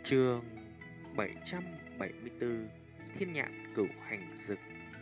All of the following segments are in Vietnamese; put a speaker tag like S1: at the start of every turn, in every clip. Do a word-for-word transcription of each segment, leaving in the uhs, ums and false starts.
S1: Chương bảy trăm bảy mươi tư. Thiên nhạn cửu hành dực.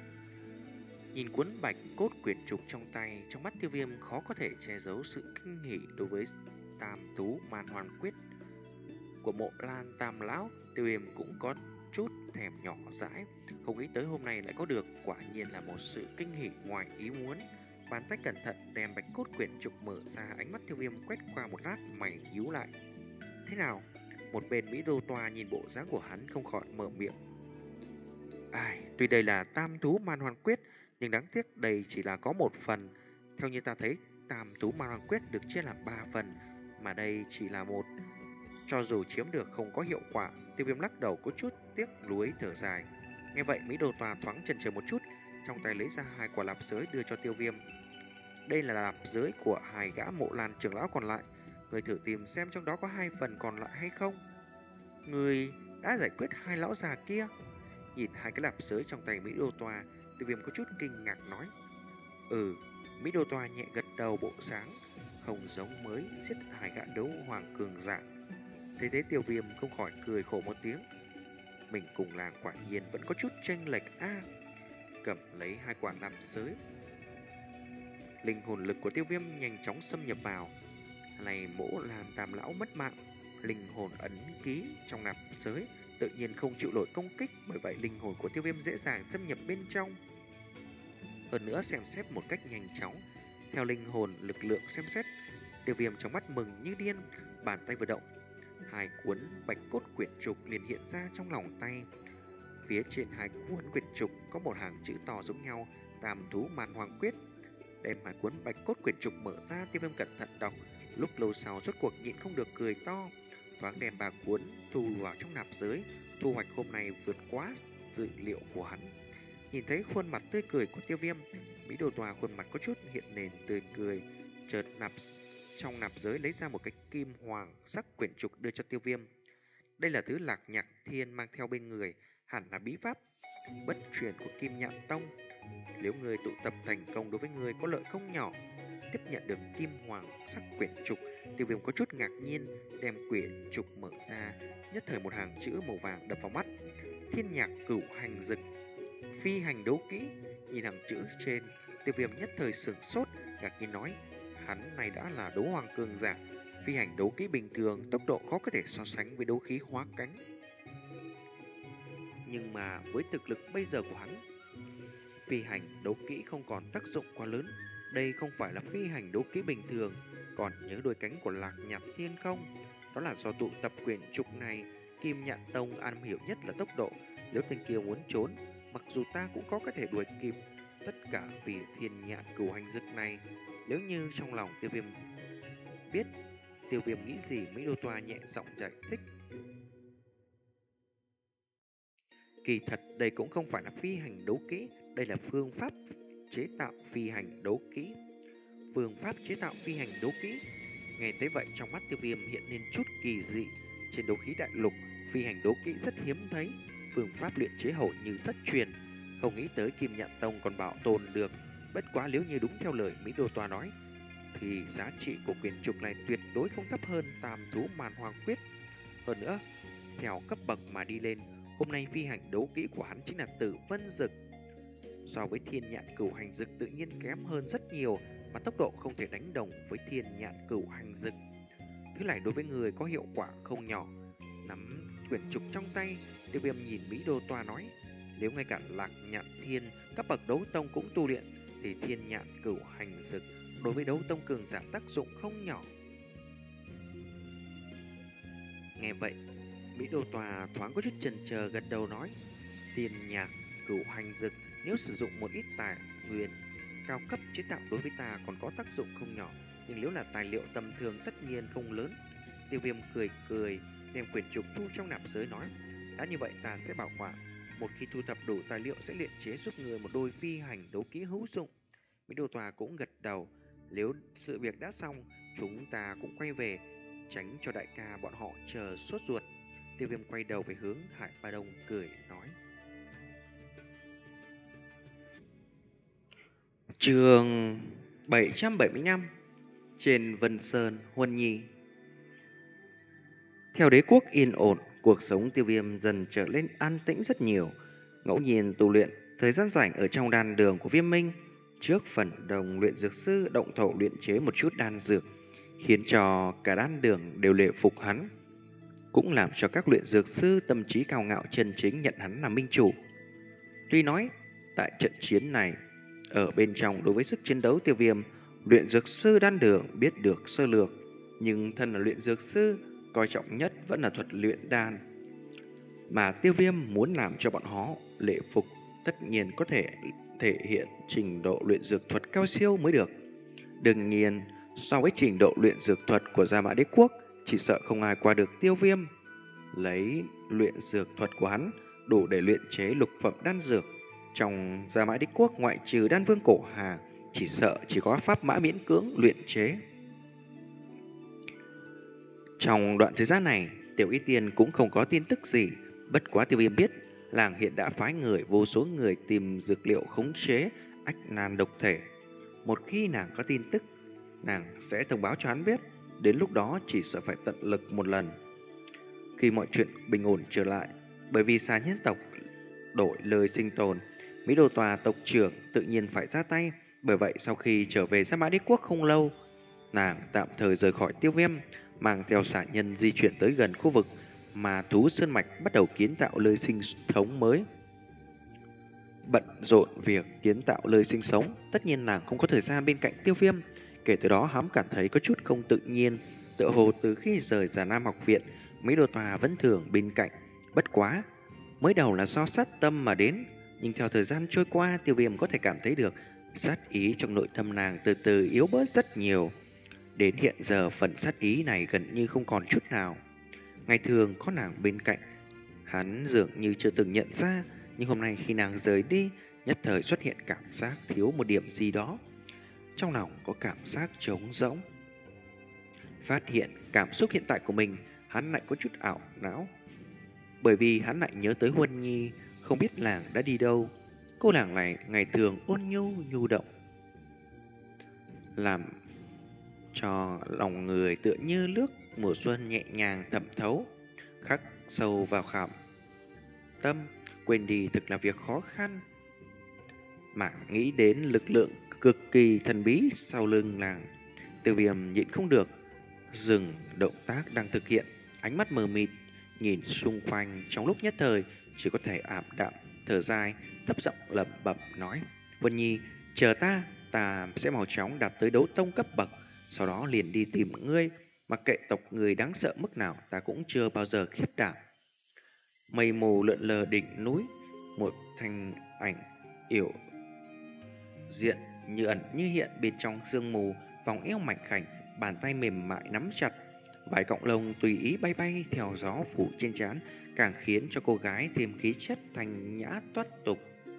S1: Nhìn cuốn bạch cốt quyển trục trong tay, trong mắt Tiêu Viêm khó có thể che giấu sự kinh hỉ đối với tam tú man hoàn quyết của Mộ Lan Tam lão. Tiêu Viêm cũng có chút thèm nhỏ dãi, không nghĩ tới hôm nay lại có được, quả nhiên là một sự kinh hỉ ngoài ý muốn. Bàn tay cẩn thận đem bạch cốt quyển trục mở ra, ánh mắt Tiêu Viêm quét qua một lát, mày nhíu lại. Thế nào? Một bên Mỹ Đô Toa nhìn bộ dáng của hắn không khỏi mở miệng. Ai, tuy đây là tam thú man hoàn quyết, nhưng đáng tiếc đây chỉ là có một phần. Theo như ta thấy, tam thú man hoàn quyết được chia làm ba phần, mà đây chỉ là một. Cho dù chiếm được không có hiệu quả. Tiêu Viêm lắc đầu có chút tiếc nuối thở dài. Nghe vậy, Mỹ Đô Toa thoáng chần chừ một chút, trong tay lấy ra hai quả lạp giới đưa cho Tiêu Viêm. Đây là lạp giới của hai gã Mộ Lan trưởng lão còn lại, người thử tìm xem trong đó có hai phần còn lại hay không. Người đã giải quyết hai lão già kia. Nhìn hai cái lạp giới trong tay Mỹ Đô Toa, Tiêu Viêm có chút kinh ngạc nói. Ừ, Mỹ Đô Toa nhẹ gật đầu, bộ sáng không giống mới giết hai gã đấu hoàng cường giả. Thế thế Tiêu Viêm không khỏi cười khổ một tiếng. Mình cùng làng quả nhiên vẫn có chút chênh lệch a. À, cầm lấy hai quả lạp giới, linh hồn lực của Tiêu Viêm nhanh chóng xâm nhập vào. Này Mỗ Lan Tam lão mất mạng, linh hồn ấn ký trong nạp giới tự nhiên không chịu nổi công kích, bởi vậy linh hồn của Tiêu Viêm dễ dàng xâm nhập bên trong. Hơn nữa xem xét một cách nhanh chóng, theo linh hồn lực lượng xem xét, Tiêu Viêm trong mắt mừng như điên, bàn tay vừa động, hai cuốn bạch cốt quyển trục liền hiện ra trong lòng tay. Phía trên hai cuốn quyển trục có một hàng chữ to giống nhau, tam thú man hoàng quyết. Đem hai cuốn bạch cốt quyển trục mở ra, Tiêu Viêm cẩn thận đọc, lúc lâu sau rốt cuộc nhịn không được cười to, thoáng đem ba cuốn thu vào trong nạp giới. Thu hoạch hôm nay vượt quá dự liệu của hắn. Nhìn thấy khuôn mặt tươi cười của Tiêu Viêm, Mỹ Đô Toa khuôn mặt có chút hiện nền tươi cười, chợt nạp trong nạp giới lấy ra một cái kim hoàng sắc quyển trục đưa cho Tiêu Viêm. Đây là thứ Lạc Nhạc Thiên mang theo bên người, hẳn là bí pháp bất truyền của Kim Nhạn Tông. Nếu người tụ tập thành công đối với người có lợi không nhỏ. Tiếp nhận được kim hoàng sắc quyển trục, Tiêu Viêm có chút ngạc nhiên, đem quyển trục mở ra, nhất thời một hàng chữ màu vàng đập vào mắt. Thiên nhạc cửu hành dực, phi hành đấu kỹ. Nhìn hàng chữ trên, Tiêu Viêm nhất thời sửng sốt, ngạc nhiên nói, hắn này đã là đấu hoàng cường giả, phi hành đấu kỹ bình thường tốc độ khó có thể so sánh với đấu khí hóa cánh. Nhưng mà với thực lực bây giờ của hắn, phi hành đấu kỹ không còn tác dụng quá lớn. Đây không phải là phi hành đấu kỹ bình thường. Còn nhớ đôi cánh của Lạc Nhạc Thiên không? Đó là do tụ tập quyển trục này, Kim Nhạn Tông am hiểu nhất là tốc độ. Nếu tên kia muốn trốn, mặc dù ta cũng có có thể đuổi kịp. Tất cả vì thiên nhạn cửu hành dực này. Nếu như trong lòng Tiêu Viêm biết Tiêu Viêm nghĩ gì, Mỹ Đô Toa nhẹ giọng giải thích. Kỳ thật đây cũng không phải là phi hành đấu kỹ, đây là phương pháp chế tạo phi hành đấu kỹ. Phương pháp chế tạo phi hành đấu kỹ. Nghe tới vậy, trong mắt Tiêu Viêm hiện lên chút kỳ dị. Trên đấu khí đại lục, phi hành đấu kỹ rất hiếm thấy, phương pháp luyện chế hầu như thất truyền. Không nghĩ tới Kim Nhạn Tông còn bảo tồn được. Bất quá nếu như đúng theo lời Mỹ Đô Toa nói, thì giá trị của quyển trục này tuyệt đối không thấp hơn tam thú man hoàng quyết. Hơn nữa, theo cấp bậc mà đi lên, hôm nay phi hành đấu kỹ của hắn chính là Tử Vân Dực. So với thiên nhạn cửu hành dực tự nhiên kém hơn rất nhiều, mà tốc độ không thể đánh đồng với thiên nhạn cửu hành dực. Thứ này đối với người có hiệu quả không nhỏ. Nắm quyển trục trong tay, Tiêu Viêm nhìn Mỹ Đô Toa nói, nếu ngay cả Lạc Nhạn Thiên cấp bậc đấu tông cũng tu luyện, thì thiên nhạn cửu hành dực đối với đấu tông cường giả tác dụng không nhỏ. Nghe vậy, Mỹ Đô Toa thoáng có chút chần chờ, gật đầu nói, thiên nhạn cửu hành dực nếu sử dụng một ít tài nguyên cao cấp chế tạo đối với ta còn có tác dụng không nhỏ, nhưng nếu là tài liệu tầm thường tất nhiên không lớn. Tiêu Viêm cười cười, đem quyển trục thu trong nạp giới nói, đã như vậy ta sẽ bảo quản, một khi thu thập đủ tài liệu sẽ luyện chế giúp người một đôi phi hành đấu kỹ hữu dụng. Mỹ Đô Tòa cũng gật đầu, nếu sự việc đã xong, chúng ta cũng quay về, tránh cho đại ca bọn họ chờ sốt ruột. Tiêu Viêm quay đầu về hướng Hải Ba Đông cười nói. Chương bảy trăm bảy mươi lăm. Trên Vân Sơn Huân Nhi. Theo đế quốc yên ổn,
S2: Cuộc sống Tiêu Viêm dần trở nên an tĩnh rất nhiều. Ngẫu nhiên tu luyện, thời gian rảnh ở trong đan đường của Viêm Minh, trước phần đồng luyện dược sư động thổ luyện chế một chút đan dược, khiến cho cả đan đường đều lệ phục hắn, cũng làm cho các luyện dược sư tâm trí cao ngạo chân chính nhận hắn làm minh chủ. Tuy nói, tại trận chiến này, ở bên trong đối với sức chiến đấu Tiêu Viêm, luyện dược sư đan đường biết được sơ lược, nhưng thân là luyện dược sư, coi trọng nhất vẫn là thuật luyện đan. Mà Tiêu Viêm muốn làm cho bọn họ lệ phục, tất nhiên có thể thể hiện trình độ luyện dược thuật cao siêu mới được. Đương nhiên, so với trình độ luyện dược thuật của Gia Mã Đế Quốc, chỉ sợ không ai qua được Tiêu Viêm. Lấy luyện dược thuật của hắn, đủ để luyện chế lục phẩm đan dược. Trong Gia Mã Đế Quốc ngoại trừ đan vương cổ hà, chỉ sợ chỉ có pháp mã miễn cưỡng luyện chế. Trong đoạn thời gian này, Tiểu Y Tiên cũng không có tin tức gì. Bất quá Tiêu Viêm biết, làng hiện đã phái người vô số người tìm dược liệu khống chế ách nan độc thể. Một khi nàng có tin tức, nàng sẽ thông báo cho hắn biết. Đến lúc đó chỉ sợ phải tận lực một lần. Khi mọi chuyện bình ổn trở lại, bởi vì xà nhân tộc đổi lời sinh tồn, Mỹ Đô Tòa tộc trưởng tự nhiên phải ra tay. Bởi vậy sau khi trở về Gia Mã Đế Quốc không lâu, nàng tạm thời rời khỏi Tiêu Viêm, mang theo xà nhân di chuyển tới gần khu vực mà thú sơn mạch bắt đầu kiến tạo nơi sinh thống mới. Bận rộn việc kiến tạo nơi sinh sống, tất nhiên nàng không có thời gian bên cạnh Tiêu Viêm. Kể từ đó hắn cảm thấy có chút không tự nhiên, tựa hồ từ khi rời Già Nam học viện, Mỹ Đô Tòa vẫn thường bên cạnh. Bất quá, mới đầu là do sát tâm mà đến, nhưng theo thời gian trôi qua, Tiêu Viêm có thể cảm thấy được sát ý trong nội tâm nàng từ từ yếu bớt rất nhiều. Đến hiện giờ phần sát ý này gần như không còn chút nào. Ngày thường có nàng bên cạnh, hắn dường như chưa từng nhận ra, nhưng hôm nay khi nàng rời đi, nhất thời xuất hiện cảm giác thiếu một điểm gì đó. Trong lòng có cảm giác trống rỗng. Phát hiện cảm xúc hiện tại của mình, hắn lại có chút ảo não. Bởi vì hắn lại nhớ tới Huân Nhi, không biết nàng đã đi đâu. Cô nàng này ngày thường ôn nhu nhu động, làm cho lòng người tựa như nước mùa xuân nhẹ nhàng thẩm thấu, khắc sâu vào khảm tâm, quên đi thực là việc khó khăn. Mà nghĩ đến lực lượng cực kỳ thần bí sau lưng nàng, Tiêu Viêm nhịn không được dừng động tác đang thực hiện, ánh mắt mờ mịt nhìn xung quanh, trong lúc nhất thời chỉ có thể ảm đạm thở dài, thấp giọng lẩm bẩm nói: Vân Nhi, chờ ta, ta sẽ mau chóng đạt tới đấu tông cấp bậc, sau đó liền đi tìm ngươi. Mặc kệ tộc người đáng sợ mức nào, ta cũng chưa bao giờ khiếp đảm. Mây mù lượn lờ đỉnh núi, một thanh ảnh yểu diện như ẩn như hiện bên trong sương mù, vòng eo mảnh khảnh, bàn tay mềm mại nắm chặt, vài cọng lông tùy ý bay bay theo gió phủ trên trán, càng khiến cho cô gái thêm khí chất thanh nhã toát tục.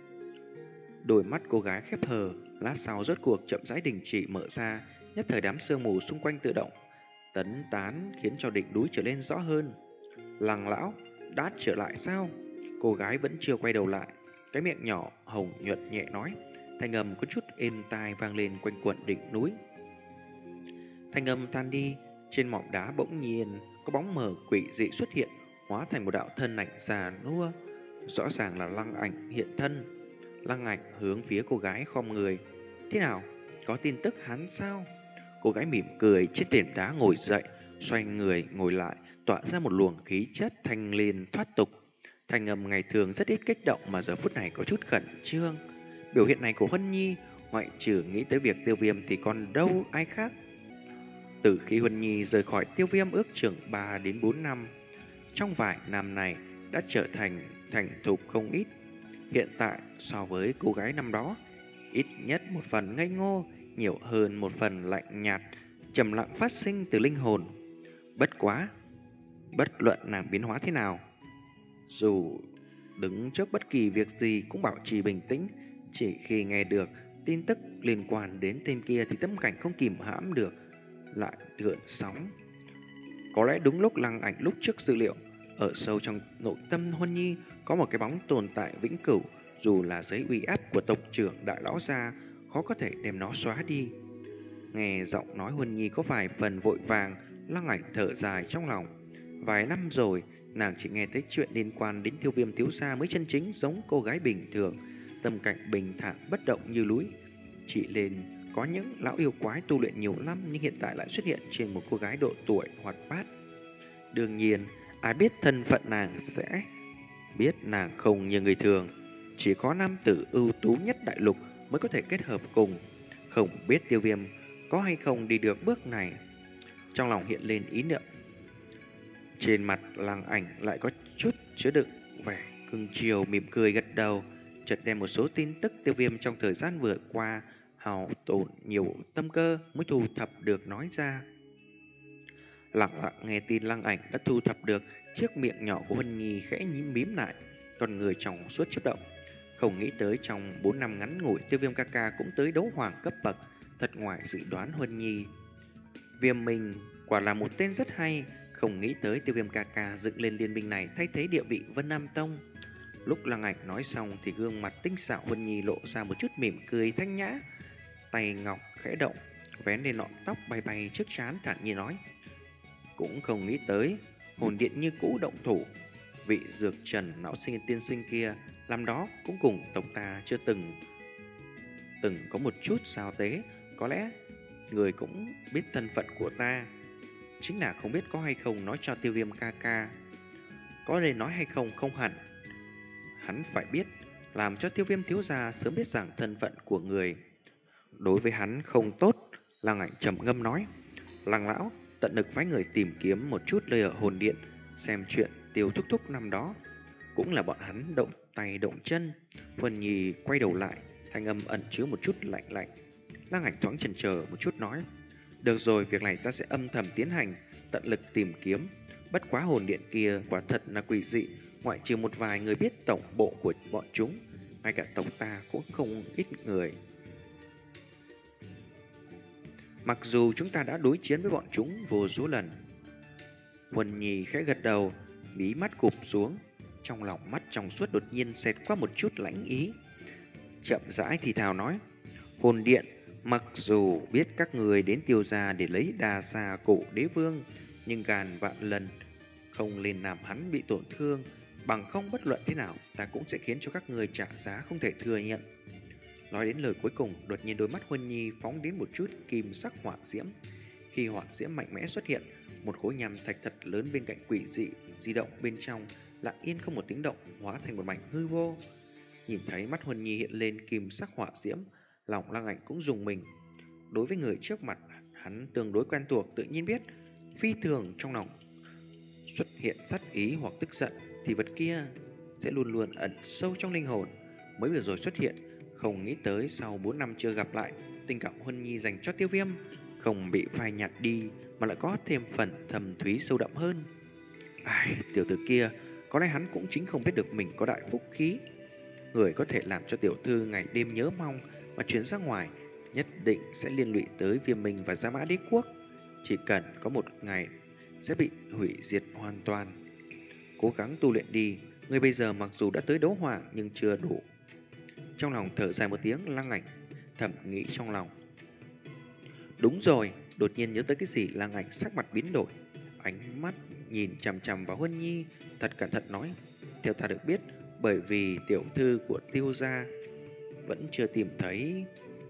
S2: Đôi mắt cô gái khép hờ, lát sau rốt cuộc chậm rãi đình chỉ mở ra, nhất thời đám sương mù xung quanh tự động tấn tán, khiến cho đỉnh núi trở nên rõ hơn. Lăng lão đã trở lại sao? Cô gái vẫn chưa quay đầu lại, cái miệng nhỏ hồng nhuận nhẹ nói, thanh âm có chút êm tai vang lên quanh quẩn đỉnh núi. Thanh âm tan đi, trên mỏm đá bỗng nhiên có bóng mờ quỷ dị xuất hiện, hóa thành một đạo thân ảnh già nua, rõ ràng là Lăng Ảnh hiện thân. Lăng Ảnh hướng phía cô gái khom người. Thế nào? Có tin tức hắn sao? Cô gái mỉm cười trên thềm đá ngồi dậy, xoay người ngồi lại, tỏa ra một luồng khí chất thanh liên thoát tục. Thanh âm ngày thường rất ít kích động mà giờ phút này có chút khẩn trương. Biểu hiện này của Huân Nhi, ngoại trừ nghĩ tới việc Tiêu Viêm thì còn đâu ai khác. Từ khi Huân Nhi rời khỏi Tiêu Viêm ước chừng ba đến bốn năm, trong vài năm này đã trở thành thành thục không ít. Hiện tại so với cô gái năm đó, ít nhất một phần ngây ngô, nhiều hơn một phần lạnh nhạt, trầm lặng phát sinh từ linh hồn. Bất quá, bất luận nàng biến hóa thế nào, dù đứng trước bất kỳ việc gì cũng bảo trì bình tĩnh, chỉ khi nghe được tin tức liên quan đến tên kia thì tâm cảnh không kìm hãm được lại gợn sóng. Có lẽ đúng lúc Lăng Ảnh lúc trước dự liệu, ở sâu trong nội tâm Huân Nhi có một cái bóng tồn tại vĩnh cửu, dù là dưới uy áp của tộc trưởng đại lão gia, khó có thể đem nó xóa đi. Nghe giọng nói Huân Nhi có vài phần vội vàng, Lăng Ảnh thở dài trong lòng. Vài năm rồi, nàng chỉ nghe thấy chuyện liên quan đến Tiêu Viêm thiếu gia mới chân chính giống cô gái bình thường, tâm cảnh bình thản bất động như núi. Chỉ lên có những lão yêu quái tu luyện nhiều năm nhưng hiện tại lại xuất hiện trên một cô gái độ tuổi hoạt bát. Đương nhiên, ai biết thân phận nàng sẽ biết nàng không như người thường, chỉ có nam tử ưu tú nhất đại lục mới có thể kết hợp cùng. Không biết Tiêu Viêm có hay không đi được bước này. Trong lòng hiện lên ý niệm. Trên mặt Lăng Ảnh lại có chút chứa đựng vẻ cưng chiều, mỉm cười gật đầu, chợt đem một số tin tức Tiêu Viêm trong thời gian vừa qua hao tổn nhiều tâm cơ mới thu thập được nói ra. Lặng lặng nghe tin Lăng Ảnh đã thu thập được, chiếc miệng nhỏ của Huân Nhi khẽ nhím mím lại, con người trong suốt chớp động. Không nghĩ tới trong bốn năm ngắn ngủi, Tiêu Viêm ca ca cũng tới đấu hoàng cấp bậc, thật ngoài dự đoán Huân Nhi. Viêm Minh quả là một tên rất hay, không nghĩ tới Tiêu Viêm ca ca dựng lên liên minh này thay thế địa vị Vân Nam Tông. Lúc Lăng Ảnh nói xong thì gương mặt tinh xảo Huân Nhi lộ ra một chút mỉm cười thanh nhã, tay ngọc khẽ động, vén lên lọn tóc bay bay trước trán, thản nhiên nói: cũng không nghĩ tới hồn điện như cũ động thủ. Vị dược trần lão sinh tiên sinh kia làm đó cũng cùng tộc ta chưa từng từng có một chút sao tế. Có lẽ người cũng biết thân phận của ta, chính là không biết có hay không nói cho Tiêu Viêm ca ca. Có nên nói hay không không hẳn, hắn phải biết, làm cho Tiêu Viêm thiếu gia sớm biết rằng thân phận của người đối với hắn không tốt. Lăng Ảnh trầm ngâm nói: Lăng lão tận lực phái người tìm kiếm một chút nơi ở hồn điện, xem chuyện Tiêu thúc thúc năm đó cũng là bọn hắn động tay động chân. Huân Nhi quay đầu lại, thanh âm ẩn chứa một chút lạnh lạnh. Lăng Ảnh thoáng chần chờ một chút nói: được rồi, việc này ta sẽ âm thầm tiến hành, tận lực tìm kiếm. Bất quá hồn điện kia quả thật là quỷ dị, ngoại trừ một vài người biết tổng bộ của bọn chúng, ngay cả tộc ta cũng không ít người. Mặc dù chúng ta đã đối chiến với bọn chúng vô số lần. Huân Nhi khẽ gật đầu, mí mắt cụp xuống, trong lòng mắt trong suốt đột nhiên xẹt qua một chút lãnh ý. Chậm rãi thì thào nói: hồn điện mặc dù biết các người đến Tiêu gia để lấy đà xà cổ đế vương, nhưng ngàn vạn lần không nên làm hắn bị tổn thương, bằng không bất luận thế nào ta cũng sẽ khiến cho các người trả giá không thể thừa nhận. Nói đến lời cuối cùng, đột nhiên đôi mắt Huân Nhi phóng đến một chút kim sắc hỏa diễm. Khi hỏa diễm mạnh mẽ xuất hiện, một khối nham thạch thật lớn bên cạnh quỷ dị di động bên trong, lặng yên không một tiếng động, hóa thành một mảnh hư vô. Nhìn thấy mắt Huân Nhi hiện lên kim sắc hỏa diễm, lòng Lăng Ảnh cũng rùng mình. Đối với người trước mặt, hắn tương đối quen thuộc, tự nhiên biết phi thường trong lòng xuất hiện sát ý hoặc tức giận thì vật kia sẽ luôn luôn ẩn sâu trong linh hồn. Mới vừa rồi xuất hiện, không nghĩ tới sau bốn năm chưa gặp lại, tình cảm Huân Nhi dành cho Tiêu Viêm không bị phai nhạt đi, mà lại có thêm phần thầm thúy sâu đậm hơn. Ai, tiểu tử kia, có lẽ hắn cũng chính không biết được mình có đại phúc khí. Người có thể làm cho tiểu thư ngày đêm nhớ mong mà chuyển ra ngoài, nhất định sẽ liên lụy tới Viêm Minh và Gia Mã Đế Quốc. Chỉ cần có một ngày sẽ bị hủy diệt hoàn toàn. Cố gắng tu luyện đi, người bây giờ mặc dù đã tới đấu hoàng nhưng chưa đủ. Trong lòng thở dài một tiếng, Lăng Ảnh thầm nghĩ trong lòng. Đúng rồi, đột nhiên nhớ tới cái gì, Lăng Ảnh sắc mặt biến đổi, ánh mắt nhìn chằm chằm vào Huân Nhi, thật cẩn thận nói: theo ta được biết, bởi vì tiểu thư của Tiêu gia vẫn chưa tìm thấy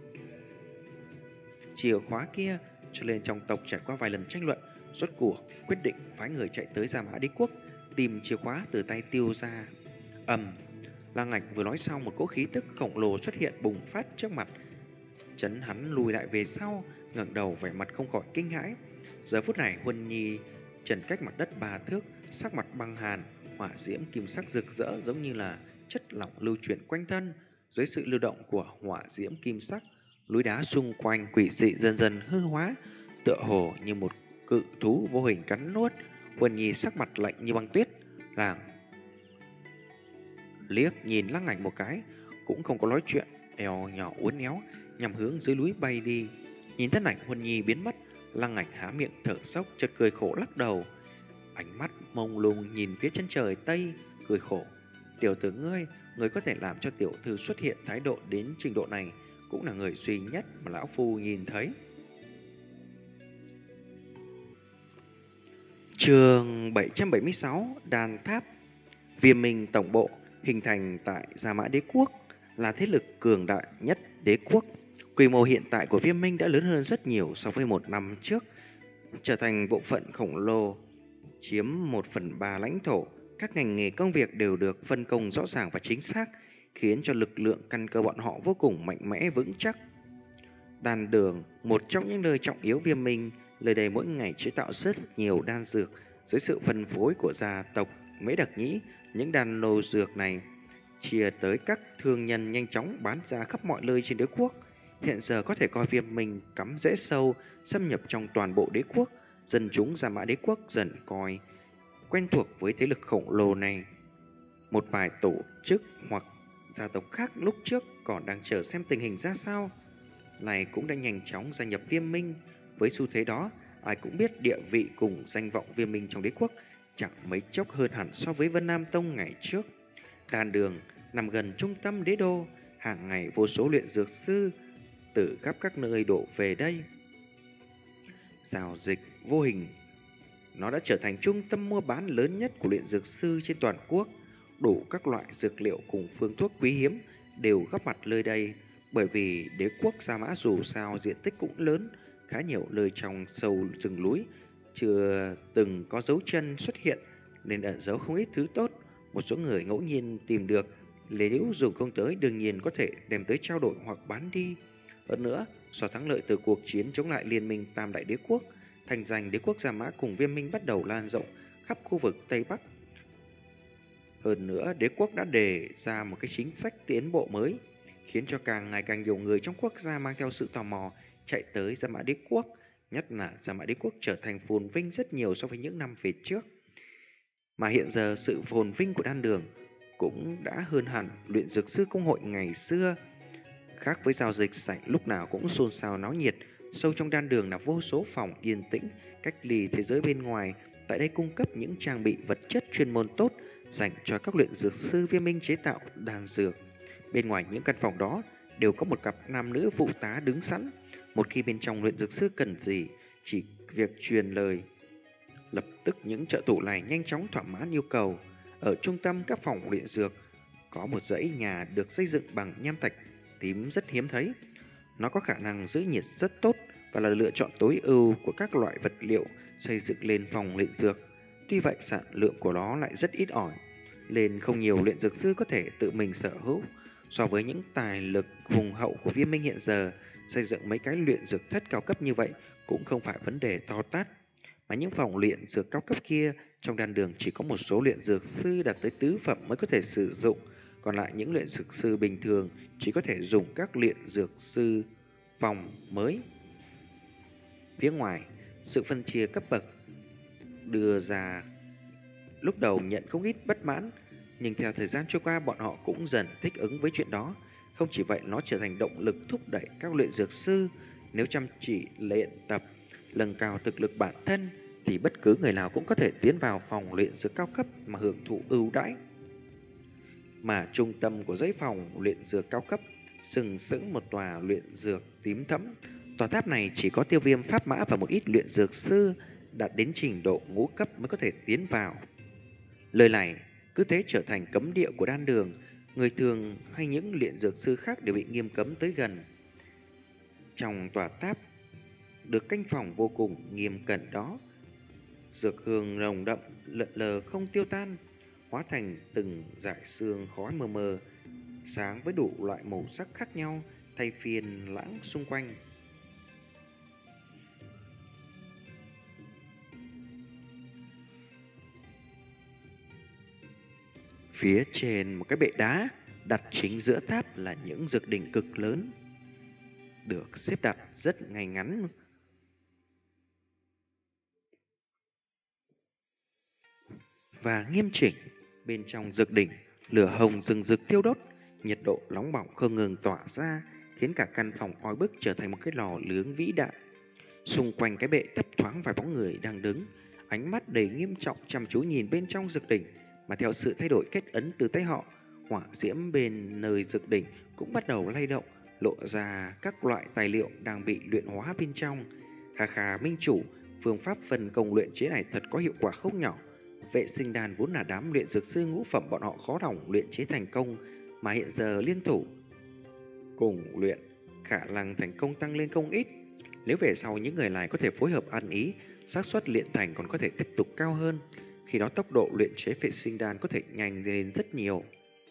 S2: chìa khóa kia, cho nên trong tộc trải qua vài lần tranh luận, rốt cuộc quyết định phái người chạy tới Gia Mã Đế Quốc tìm chìa khóa từ tay Tiêu gia. Ầm, Lăng Ảnh vừa nói xong, một cỗ khí tức khổng lồ xuất hiện bùng phát trước mặt, chấn hắn lùi lại về sau, ngẩng đầu vẻ mặt không khỏi kinh hãi. Giờ phút này Huân Nhi trần cách mặt đất ba thước, sắc mặt băng hàn, hỏa diễm kim sắc rực rỡ giống như là chất lỏng lưu chuyển quanh thân. Dưới sự lưu động của hỏa diễm kim sắc, núi đá xung quanh quỷ dị dần dần hư hóa, tựa hồ như một cự thú vô hình cắn nuốt. Huân Nhi sắc mặt lạnh như băng tuyết, làng liếc nhìn Lăng Ảnh một cái, cũng không có nói chuyện, eo nhỏ uốn éo nhằm hướng dưới núi bay đi. Nhìn thân ảnh Huân Nhi biến mất, Lăng Ảnh há miệng thở sốc, chợt cười khổ lắc đầu, ánh mắt mông lung nhìn phía chân trời tây, cười khổ. Tiểu tử ngươi, người có thể làm cho tiểu thư xuất hiện thái độ đến trình độ này, cũng là người duy nhất mà lão phu nhìn thấy. Chương bảy trăm bảy mươi sáu, Đan Tháp. Viêm Minh Tổng Bộ hình thành tại Gia Mã Đế Quốc, là thế lực cường đại nhất đế quốc. Quy mô hiện tại của Viêm Minh đã lớn hơn rất nhiều so với một năm trước, trở thành bộ phận khổng lồ, chiếm một phần ba lãnh thổ. Các ngành nghề công việc đều được phân công rõ ràng và chính xác, khiến cho lực lượng căn cơ bọn họ vô cùng mạnh mẽ vững chắc. Đan đường, một trong những nơi trọng yếu Viêm Minh, nơi đây mỗi ngày chế tạo rất nhiều đan dược. Dưới sự phân phối của gia tộc Mễ Đặc Nhĩ, những đan lô dược này chia tới các thương nhân nhanh chóng bán ra khắp mọi nơi trên đế quốc. Hiện giờ có thể coi Viêm Minh cắm rễ sâu, xâm nhập trong toàn bộ đế quốc. Dân chúng Gia Mã Đế Quốc dần coi quen thuộc với thế lực khổng lồ này. Một vài tổ chức hoặc gia tộc khác lúc trước còn đang chờ xem tình hình ra sao, này cũng đã nhanh chóng gia nhập Viêm Minh. Với xu thế đó, ai cũng biết địa vị cùng danh vọng Viêm Minh trong đế quốc chẳng mấy chốc hơn hẳn so với Vân Nam Tông ngày trước. Đan đường nằm gần trung tâm đế đô, hàng ngày vô số luyện dược sư từ khắp các nơi đổ về đây. Giao dịch vô hình, nó đã trở thành trung tâm mua bán lớn nhất của luyện dược sư trên toàn quốc. Đủ các loại dược liệu cùng phương thuốc quý hiếm đều góp mặt nơi đây. Bởi vì đế quốc Gia Mã dù sao diện tích cũng lớn, khá nhiều nơi trong sâu rừng núi chưa từng có dấu chân xuất hiện, nên ẩn giấu không ít thứ tốt. Một số người ngẫu nhiên tìm được, nếu dùng không tới đương nhiên có thể đem tới trao đổi hoặc bán đi. Hơn nữa, do thắng lợi từ cuộc chiến chống lại liên minh Tam Đại Đế Quốc, thành danh đế quốc Gia Mã cùng Viêm Minh bắt đầu lan rộng khắp khu vực Tây Bắc. Hơn nữa, đế quốc đã đề ra một cái chính sách tiến bộ mới, khiến cho càng ngày càng nhiều người trong quốc gia mang theo sự tò mò chạy tới Gia Mã Đế Quốc. Nhất là Gia Mã Đế Quốc trở thành phồn vinh rất nhiều so với những năm về trước. Mà hiện giờ sự phồn vinh của đan đường cũng đã hơn hẳn luyện dược sư công hội ngày xưa. Khác với giao dịch sảnh lúc nào cũng xôn xao náo nhiệt, sâu trong đan đường là vô số phòng yên tĩnh, cách ly thế giới bên ngoài. Tại đây cung cấp những trang bị vật chất chuyên môn tốt dành cho các luyện dược sư Viêm Minh chế tạo đan dược. Bên ngoài những căn phòng đó đều có một cặp nam nữ phụ tá đứng sẵn. Một khi bên trong luyện dược sư cần gì, chỉ việc truyền lời, lập tức những trợ thủ này nhanh chóng thỏa mãn yêu cầu. Ở trung tâm các phòng luyện dược có một dãy nhà được xây dựng bằng nham thạch tím rất hiếm thấy. Nó có khả năng giữ nhiệt rất tốt và là lựa chọn tối ưu của các loại vật liệu xây dựng lên phòng luyện dược. Tuy vậy sản lượng của nó lại rất ít ỏi, nên không nhiều luyện dược sư có thể tự mình sở hữu. So với những tài lực hùng hậu của Viêm Minh hiện giờ, xây dựng mấy cái luyện dược thất cao cấp như vậy cũng không phải vấn đề to tát. Mà những phòng luyện dược cao cấp kia, trong đan đường chỉ có một số luyện dược sư đạt tới tứ phẩm mới có thể sử dụng. Còn lại những luyện dược sư bình thường chỉ có thể dùng các luyện dược sư phòng mới. Phía ngoài, sự phân chia cấp bậc đưa ra lúc đầu nhận không ít bất mãn, nhưng theo thời gian trôi qua bọn họ cũng dần thích ứng với chuyện đó. Không chỉ vậy, nó trở thành động lực thúc đẩy các luyện dược sư. Nếu chăm chỉ luyện tập, nâng cao thực lực bản thân, thì bất cứ người nào cũng có thể tiến vào phòng luyện dược cao cấp mà hưởng thụ ưu đãi. Mà trung tâm của dãy phòng luyện dược cao cấp sừng sững một tòa luyện dược tím thẫm. Tòa tháp này chỉ có tiêu viêm pháp mã và một ít luyện dược sư đạt đến trình độ ngũ cấp mới có thể tiến vào. Lời này cứ thế trở thành cấm địa của đan đường. Người thường hay những luyện dược sư khác đều bị nghiêm cấm tới gần. Trong tòa tháp được canh phòng vô cùng nghiêm cẩn đó, dược hương nồng đậm lợn lờ không tiêu tan, hóa thành từng dải sương khói mờ mờ, sáng với đủ loại màu sắc khác nhau, thay phiên lãng xung quanh. Phía trên một cái bệ đá đặt chính giữa tháp là những dược đỉnh cực lớn, được xếp đặt rất ngay ngắn và nghiêm chỉnh. Bên trong dược đỉnh, lửa hồng rừng rực thiêu đốt, nhiệt độ nóng bỏng không ngừng tỏa ra, khiến cả căn phòng oi bức trở thành một cái lò nướng vĩ đại. Xung quanh cái bệ thấp thoáng vài bóng người đang đứng, ánh mắt đầy nghiêm trọng chăm chú nhìn bên trong dược đỉnh. Mà theo sự thay đổi kết ấn từ tay họ, hỏa diễm bên nơi dược đỉnh cũng bắt đầu lay động, lộ ra các loại tài liệu đang bị luyện hóa bên trong. Khà khà minh chủ, Phương pháp phân công luyện chế này thật có hiệu quả không nhỏ. Vệ sinh đan vốn là đám luyện dược sư ngũ phẩm, bọn họ khó lòng luyện chế thành công, mà hiện giờ liên thủ cùng luyện, khả năng thành công tăng lên không ít. Nếu về sau những người này có thể phối hợp ăn ý, xác suất luyện thành còn có thể tiếp tục cao hơn. Khi đó tốc độ luyện chế vệ sinh đan có thể nhanh lên rất nhiều.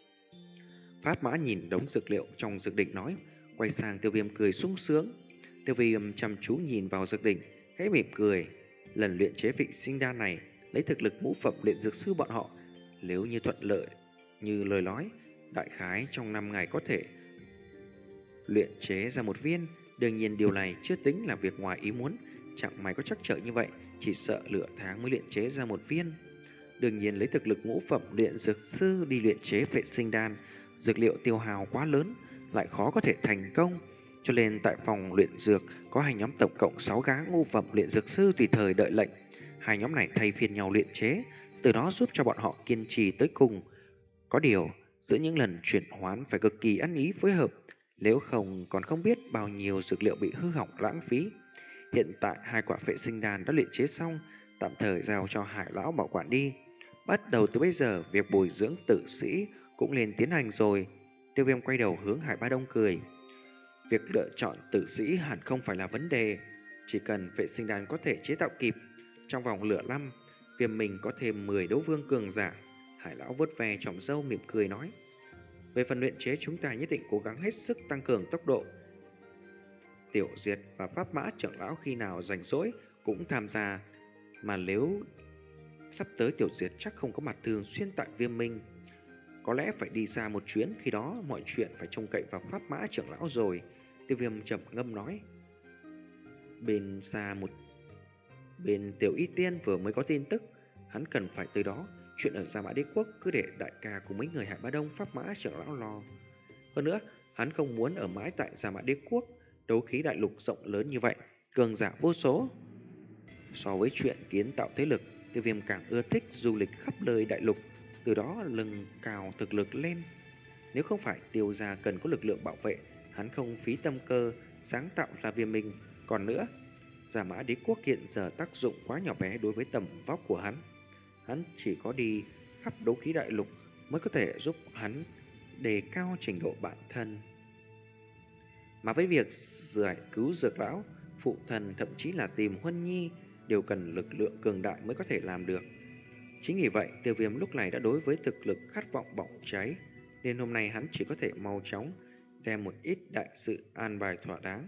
S2: Pháp Mã nhìn đống dược liệu trong dược đỉnh nói, quay sang Tiêu Viêm cười sung sướng. Tiêu Viêm chăm chú nhìn vào dược đỉnh, khẽ mỉm cười. Lần luyện chế vệ sinh đan này lấy thực lực ngũ phẩm luyện dược sư bọn họ, nếu như thuận lợi như lời nói, đại khái trong năm ngày có thể luyện chế ra một viên. Đương nhiên điều này chưa tính là việc ngoài ý muốn, chẳng may có trắc trở như vậy, chỉ sợ lựa tháng mới luyện chế ra một viên. Đương nhiên lấy thực lực ngũ phẩm luyện dược sư đi luyện chế vệ sinh đan, dược liệu tiêu hao quá lớn, lại khó có thể thành công. Cho nên tại phòng luyện dược có hai nhóm tổng cộng sáu gã ngũ phẩm luyện dược sư tùy thời đợi lệnh. Hai nhóm này thay phiên nhau luyện chế, từ đó giúp cho bọn họ kiên trì tới cùng. Có điều, giữa những lần chuyển hoán phải cực kỳ ăn ý phối hợp, nếu không còn không biết bao nhiêu dược liệu bị hư hỏng lãng phí. Hiện tại hai quả vệ sinh đan đã luyện chế xong, tạm thời giao cho Hải lão bảo quản đi. Bắt đầu từ bây giờ, việc bồi dưỡng tử sĩ cũng nên tiến hành rồi. Tiêu Viêm quay đầu hướng Hải Ba Đông cười. Việc lựa chọn tử sĩ hẳn không phải là vấn đề, chỉ cần vệ sinh đan có thể chế tạo kịp. Trong vòng lửa năm, Viêm mình có thêm mười đấu vương cường giả. Hải lão vuốt ve tròm râu mỉm cười nói, về phần luyện chế chúng ta nhất định cố gắng hết sức tăng cường tốc độ. Tiểu Diệt và Pháp Mã trưởng lão khi nào rảnh rỗi cũng tham gia, mà nếu sắp tới Tiểu Diệt chắc không có mặt thường xuyên tại Viêm Minh, có lẽ phải đi xa một chuyến, khi đó mọi chuyện phải trông cậy vào Pháp Mã trưởng lão rồi. Tiêu Viêm trầm ngâm nói, bên xa một bên Tiểu Y Tiên vừa mới có tin tức, hắn cần phải tới đó. Chuyện ở Gia Mã Đế Quốc cứ để đại ca cùng mấy người Hải Ba Đông Pháp Mã trưởng lão lo. Hơn nữa, hắn không muốn ở mãi tại Gia Mã Đế Quốc. Đấu khí đại lục rộng lớn như vậy, cường giả vô số. So với chuyện kiến tạo thế lực, Tiêu Viêm càng ưa thích du lịch khắp nơi đại lục, từ đó lưng cao thực lực lên. Nếu không phải Tiêu gia cần có lực lượng bảo vệ, hắn không phí tâm cơ sáng tạo ra Viêm Minh. Còn nữa, Gia Mã Đế Quốc hiện giờ tác dụng quá nhỏ bé đối với tầm vóc của hắn. Hắn chỉ có đi khắp đấu khí đại lục mới có thể giúp hắn đề cao trình độ bản thân. Mà với việc giải cứu dược lão, phụ thần thậm chí là tìm Huân Nhi đều cần lực lượng cường đại mới có thể làm được. Chính vì vậy, Tiêu Viêm lúc này đã đối với thực lực khát vọng bỏng cháy, nên hôm nay hắn chỉ có thể mau chóng đem một ít đại sự an bài thỏa đáng,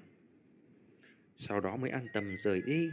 S2: sau đó mới an tâm rời đi.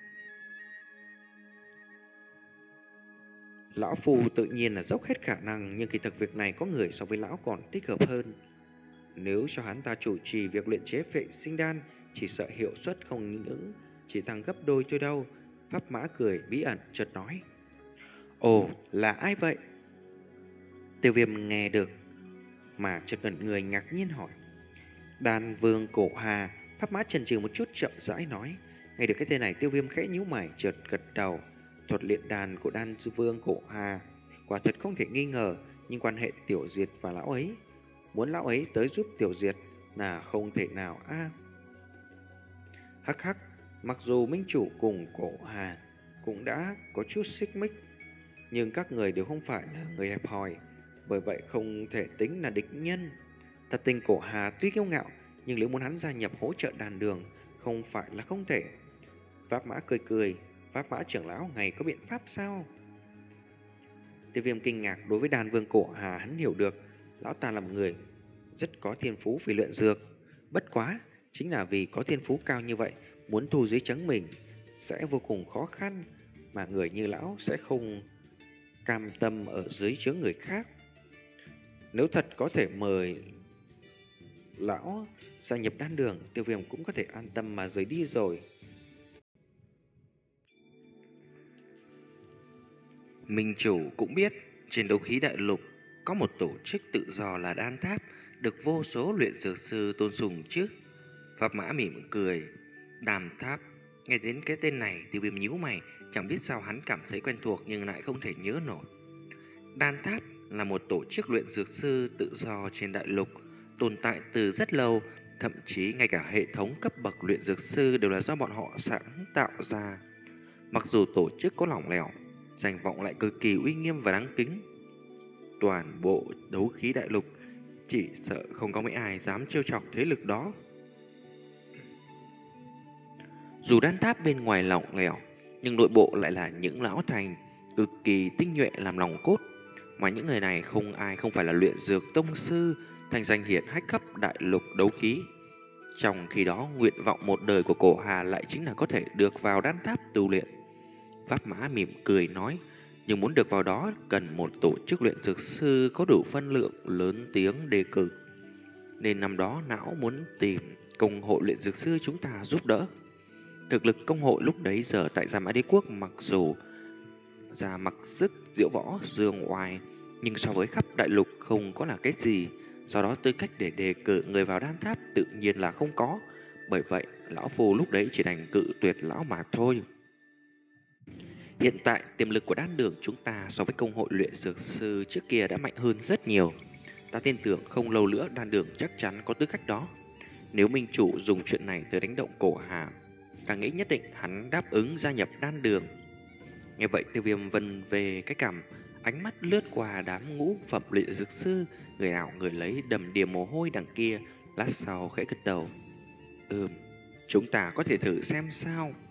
S2: Lão Phu tự nhiên là dốc hết khả năng, nhưng kỳ thực việc này có người so với lão còn thích hợp hơn. Nếu cho hắn ta chủ trì việc luyện chế vệ sinh đan, chỉ sợ hiệu suất không những chỉ tăng gấp đôi thôi đâu. Pháp Mã cười bí ẩn chợt nói, ồ, là ai vậy? Tiêu Viêm nghe được mà chợt ngẩn người ngạc nhiên hỏi, Đan Vương Cổ Hà. Pháp Mã chần chừ một chút chậm rãi nói. Nghe được cái tên này, Tiêu Viêm khẽ nhíu mày chợt gật đầu. Thuật luyện đàn của Đan Vương Cổ Hà quả thật không thể nghi ngờ, nhưng quan hệ Tiểu Diệt và lão ấy, muốn lão ấy tới giúp Tiểu Diệt là không thể nào a. À, hắc hắc, mặc dù minh chủ cùng Cổ Hà cũng đã có chút xích mích, nhưng các người đều không phải là người hẹp hòi, bởi vậy không thể tính là địch nhân. Thật tình Cổ Hà tuy kiêu ngạo, nhưng nếu muốn hắn gia nhập hỗ trợ đàn đường, không phải là không thể. Pháp Mã cười cười, Pháp Mã trưởng lão ngày có biện pháp sao? Tiêu Viêm kinh ngạc, đối với Đan Vương Cổ Hà hắn hiểu được, lão ta là một người rất có thiên phú về luyện dược. Bất quá, chính là vì có thiên phú cao như vậy, muốn thu dưới trắng mình sẽ vô cùng khó khăn, mà người như lão sẽ không cam tâm ở dưới trướng người khác. Nếu thật có thể mời lão gia nhập đan đường, Tiêu Viêm cũng có thể an tâm mà rời đi rồi. Minh chủ cũng biết, trên đấu khí đại lục có một tổ chức tự do là Đan Tháp, được vô số luyện dược sư tôn sùng chứ. Pháp Mã mỉm cười. Đan Tháp, nghe đến cái tên này, Tiêu Viêm nhíu mày, chẳng biết sao hắn cảm thấy quen thuộc nhưng lại không thể nhớ nổi. Đan Tháp là một tổ chức luyện dược sư tự do trên đại lục, tồn tại từ rất lâu, thậm chí ngay cả hệ thống cấp bậc luyện dược sư đều là do bọn họ sáng tạo ra. Mặc dù tổ chức có lỏng lẻo, danh vọng lại cực kỳ uy nghiêm và đáng kính. Toàn bộ đấu khí đại lục chỉ sợ không có mấy ai dám trêu chọc thế lực đó. Dù đan tháp bên ngoài lỏng lẻo, nhưng nội bộ lại là những lão thành cực kỳ tinh nhuệ làm lòng cốt, mà những người này không ai không phải là luyện dược tông sư, thành danh hiển hách cấp đại lục đấu khí. Trong khi đó, nguyện vọng một đời của Cổ Hà lại chính là có thể được vào đan tháp tu luyện. Pháp Mã mỉm cười nói, nhưng muốn được vào đó cần một tổ chức luyện dược sư có đủ phân lượng lớn tiếng đề cử. Nên năm đó não muốn tìm công hội luyện dược sư chúng ta giúp đỡ. Thực lực công hội lúc đấy giờ tại Gia Mã Đế Quốc mặc dù ra mặc sức diễu võ dương oai, nhưng so với khắp đại lục không có là cái gì. Do đó tư cách để đề cử người vào đan tháp tự nhiên là không có. Bởi vậy lão phu lúc đấy chỉ đành cự tuyệt lão mà thôi. Hiện tại tiềm lực của đan đường chúng ta so với công hội luyện dược sư trước kia đã mạnh hơn rất nhiều. Ta tin tưởng không lâu nữa đan đường chắc chắn có tư cách đó. Nếu minh chủ dùng chuyện này tới đánh động Cổ Hà, ta nghĩ nhất định hắn đáp ứng gia nhập đan đường. Nghe vậy Tiêu Viêm vân về cái cằm, ánh mắt lướt qua đám ngũ phẩm luyện dược sư, người nào người lấy đầm đìa mồ hôi đằng kia, lát sau khẽ gật đầu. Ừm, chúng ta có thể thử xem sao.